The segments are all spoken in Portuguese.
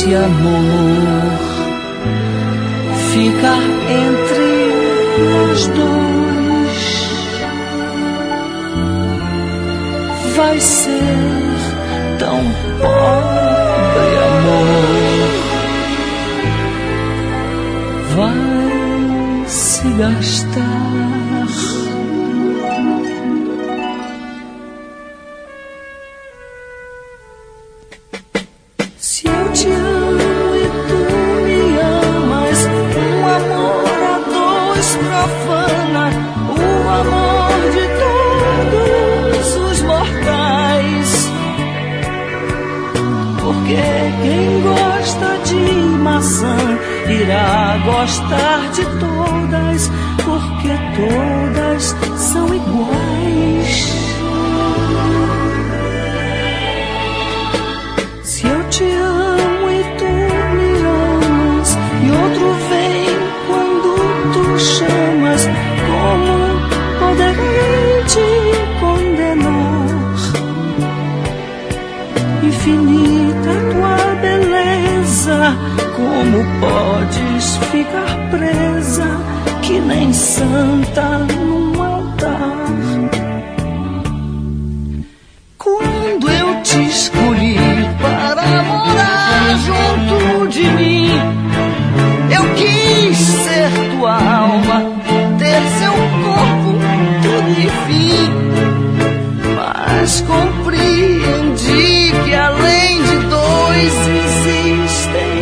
esse amor ficar entre nós dois, vai ser tão pobre, amor, vai se gastar. Se eu te amo e tu me amas, um amor a dois profana o amor de todos os mortais. Porque quem gosta de maçã irá gostar de todas, porque todas são iguais. Se eu te amo e tu me amas, e outro vem quando tu chamas, como poderei te condenar? Infinita tua beleza, como podes ficar presa, que nem santa num altar? Quando eu te escolhi para morar junto de mim, eu quis ser tua alma, ter seu corpo, tudo e fim. Mas compreendi que além de dois existem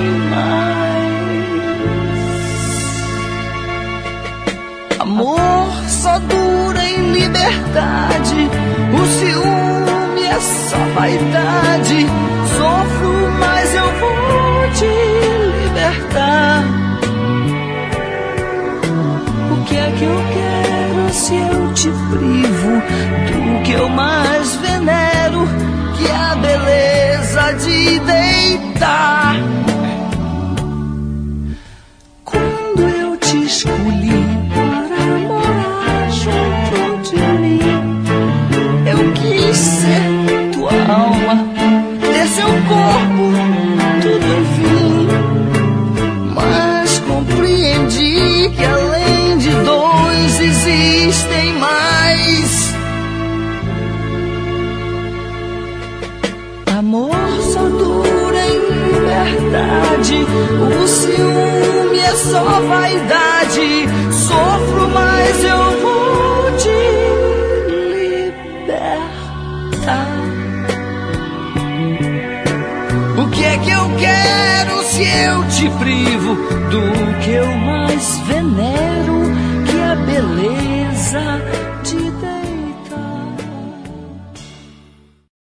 mais. Amor só dura em liberdade, o ciúme é só vaidade. Sofro, mas eu vou te libertar. O que é que eu quero se eu te privo do que eu mais venero, que é a beleza de deitar? Quando eu te escolhi para morar junto de mim, eu quis ser tua alma, ter seu corpo, tudo enfim. Mas compreendi que além de dois existem mais. Amor só dura em liberdade, o ciúme é só vaidade. Sofro, mas eu vou te libertar. O que é que eu quero se eu te privo do que eu mais venero, que é a beleza